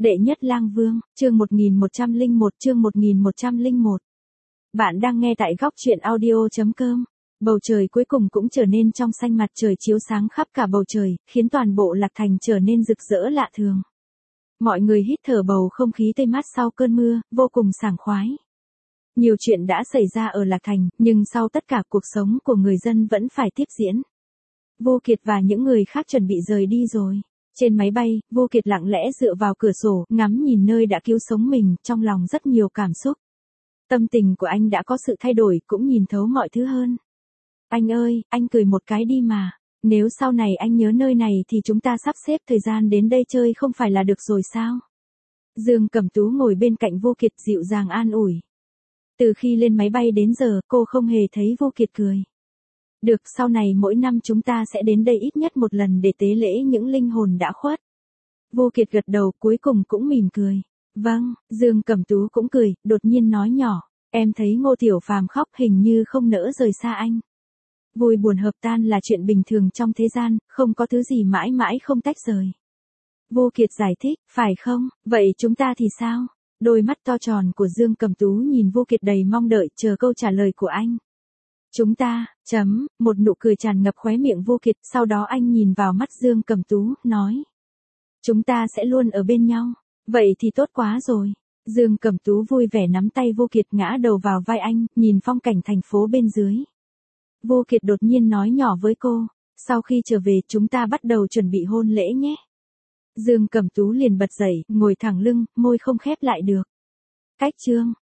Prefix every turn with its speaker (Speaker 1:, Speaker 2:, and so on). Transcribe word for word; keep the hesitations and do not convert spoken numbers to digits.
Speaker 1: Đệ nhất lang vương, chương một nghìn một trăm lẻ một chương một nghìn một trăm lẻ một. Bạn đang nghe tại góc truyện audio chấm com. Bầu trời cuối cùng cũng trở nên trong xanh, mặt trời chiếu sáng khắp cả bầu trời, khiến toàn bộ Lạc Thành trở nên rực rỡ lạ thường. Mọi người hít thở bầu không khí tươi mát sau cơn mưa, vô cùng sảng khoái. Nhiều chuyện đã xảy ra ở Lạc Thành, nhưng sau tất cả cuộc sống của người dân vẫn phải tiếp diễn. Vô Kiệt và những người khác chuẩn bị rời đi rồi. Trên máy bay, Vô Kiệt lặng lẽ dựa vào cửa sổ, ngắm nhìn nơi đã cứu sống mình, trong lòng rất nhiều cảm xúc. Tâm tình của anh đã có sự thay đổi, cũng nhìn thấu mọi thứ hơn. Anh ơi, anh cười một cái đi mà. Nếu sau này anh nhớ nơi này thì chúng ta sắp xếp thời gian đến đây chơi không phải là được rồi sao? Dương Cẩm Tú ngồi bên cạnh Vô Kiệt dịu dàng an ủi. Từ khi lên máy bay đến giờ, cô không hề thấy Vô Kiệt cười. Được, sau này mỗi năm chúng ta sẽ đến đây ít nhất một lần để tế lễ những linh hồn đã khuất. Vô Kiệt gật đầu, cuối cùng cũng mỉm cười. Vâng, Dương Cẩm Tú cũng cười, đột nhiên nói nhỏ. Em thấy Ngô Tiểu Phàm khóc hình như không nỡ rời xa anh. Vui buồn hợp tan là chuyện bình thường trong thế gian, không có thứ gì mãi mãi không tách rời. Vô Kiệt giải thích, phải không, vậy chúng ta thì sao? Đôi mắt to tròn của Dương Cẩm Tú nhìn Vô Kiệt đầy mong đợi, chờ câu trả lời của anh. Chúng ta, chấm, một nụ cười tràn ngập khóe miệng Vô Kiệt, sau đó anh nhìn vào mắt Dương Cẩm Tú, nói. Chúng ta sẽ luôn ở bên nhau, vậy thì tốt quá rồi. Dương Cẩm Tú vui vẻ nắm tay Vô Kiệt, ngã đầu vào vai anh, nhìn phong cảnh thành phố bên dưới. Vô Kiệt đột nhiên nói nhỏ với cô, sau khi trở về chúng ta bắt đầu chuẩn bị hôn lễ nhé. Dương Cẩm Tú liền bật dậy, ngồi thẳng lưng, môi không khép lại được. Cách chương.